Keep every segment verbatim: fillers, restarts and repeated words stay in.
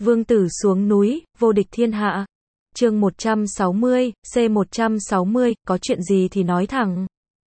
Vương tử xuống núi, vô địch thiên hạ. Chương một trăm sáu mươi, C một trăm sáu mươi, có chuyện gì thì nói thẳng.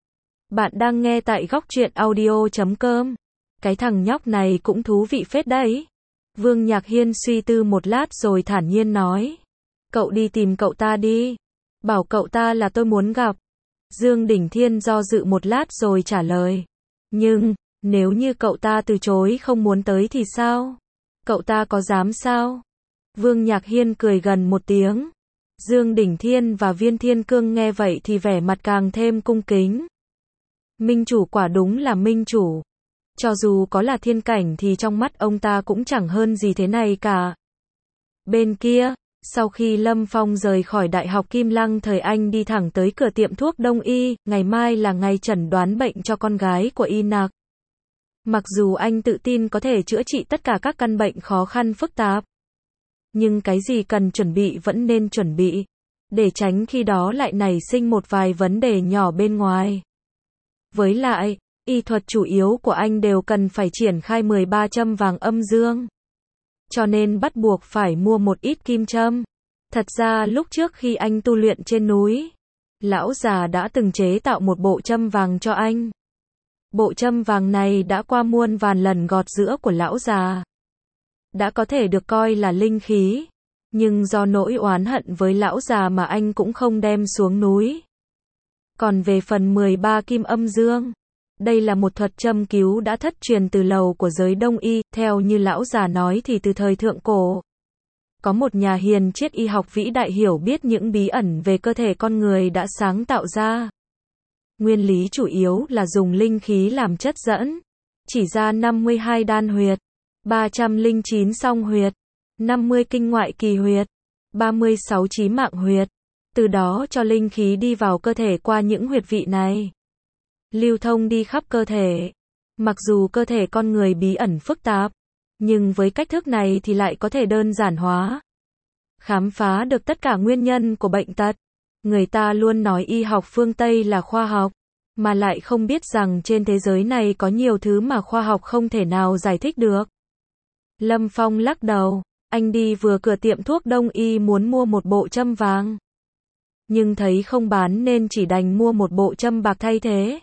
Bạn đang nghe tại góc truyện audio chấm com. Cái thằng nhóc này cũng thú vị phết đấy. Vương Nhạc Hiên suy tư một lát rồi thản nhiên nói. Cậu đi tìm cậu ta đi. Bảo cậu ta là tôi muốn gặp. Dương Đỉnh Thiên do dự một lát rồi trả lời. Nhưng, nếu như cậu ta từ chối không muốn tới thì sao? Cậu ta có dám sao? Vương Nhạc Hiên cười gần một tiếng. Dương Đỉnh Thiên và Viên Thiên Cương nghe vậy thì vẻ mặt càng thêm cung kính. Minh chủ quả đúng là minh chủ. Cho dù có là thiên cảnh thì trong mắt ông ta cũng chẳng hơn gì thế này cả. Bên kia, sau khi Lâm Phong rời khỏi Đại học Kim Lăng thời anh đi thẳng tới cửa tiệm thuốc Đông Y, ngày mai là ngày chẩn đoán bệnh cho con gái của Y Nạc. Mặc dù anh tự tin có thể chữa trị tất cả các căn bệnh khó khăn phức tạp, nhưng cái gì cần chuẩn bị vẫn nên chuẩn bị, để tránh khi đó lại nảy sinh một vài vấn đề nhỏ bên ngoài. Với lại, y thuật chủ yếu của anh đều cần phải triển khai mười ba châm vàng âm dương. Cho nên bắt buộc phải mua một ít kim châm. Thật ra lúc trước khi anh tu luyện trên núi, lão già đã từng chế tạo một bộ châm vàng cho anh. Bộ châm vàng này đã qua muôn vàn lần gọt giũa của lão già. Đã có thể được coi là linh khí. Nhưng do nỗi oán hận với lão già mà anh cũng không đem xuống núi. Còn về phần mười ba kim âm dương, đây là một thuật châm cứu đã thất truyền từ lâu của giới Đông Y, theo như lão già nói thì từ thời thượng cổ. Có một nhà hiền triết y học vĩ đại hiểu biết những bí ẩn về cơ thể con người đã sáng tạo ra. Nguyên lý chủ yếu là dùng linh khí làm chất dẫn, chỉ ra năm mươi hai đan huyệt, ba trăm lẻ chín song huyệt, năm mươi kinh ngoại kỳ huyệt, ba mươi sáu chí mạng huyệt, từ đó cho linh khí đi vào cơ thể qua những huyệt vị này, lưu thông đi khắp cơ thể. Mặc dù cơ thể con người bí ẩn phức tạp, nhưng với cách thức này thì lại có thể đơn giản hóa, khám phá được tất cả nguyên nhân của bệnh tật. Người ta luôn nói y học phương Tây là khoa học, mà lại không biết rằng trên thế giới này có nhiều thứ mà khoa học không thể nào giải thích được. Lâm Phong lắc đầu, anh đi vừa cửa tiệm thuốc Đông Y muốn mua một bộ châm vàng. Nhưng thấy không bán nên chỉ đành mua một bộ châm bạc thay thế.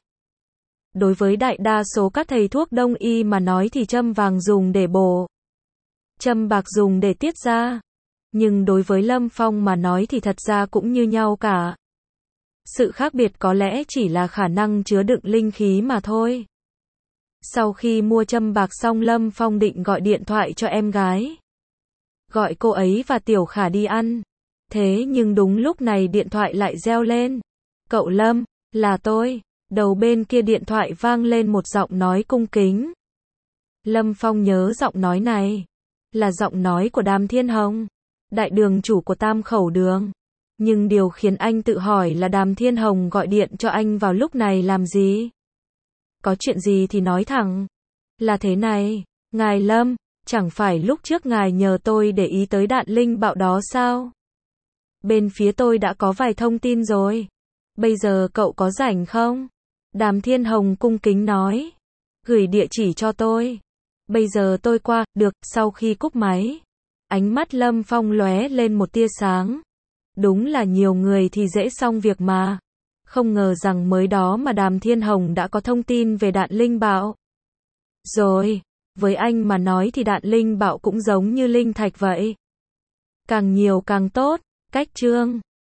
Đối với đại đa số các thầy thuốc Đông Y mà nói thì châm vàng dùng để bổ, châm bạc dùng để tiết ra. Nhưng đối với Lâm Phong mà nói thì thật ra cũng như nhau cả. Sự khác biệt có lẽ chỉ là khả năng chứa đựng linh khí mà thôi. Sau khi mua châm bạc xong Lâm Phong định gọi điện thoại cho em gái. Gọi cô ấy và Tiểu Khả đi ăn. Thế nhưng đúng lúc này điện thoại lại reo lên. Cậu Lâm, là tôi. Đầu bên kia điện thoại vang lên một giọng nói cung kính. Lâm Phong nhớ giọng nói này. Là giọng nói của Đàm Thiên Hồng, đại đường chủ của Tam Khẩu Đường. Nhưng điều khiến anh tự hỏi là Đàm Thiên Hồng gọi điện cho anh vào lúc này làm gì? Có chuyện gì thì nói thẳng. Là thế này, ngài Lâm, chẳng phải lúc trước ngài nhờ tôi để ý tới đạn linh bạo đó sao? Bên phía tôi đã có vài thông tin rồi. Bây giờ cậu có rảnh không? Đàm Thiên Hồng cung kính nói. Gửi địa chỉ cho tôi. Bây giờ tôi qua, được. Sau khi cúp máy, ánh mắt Lâm Phong lóe lên một tia sáng. Đúng là nhiều người thì dễ xong việc mà. Không ngờ rằng mới đó mà Đàm Thiên Hồng đã có thông tin về đạn linh bạo. Rồi, với anh mà nói thì đạn linh bạo cũng giống như linh thạch vậy. Càng nhiều càng tốt. Cách chương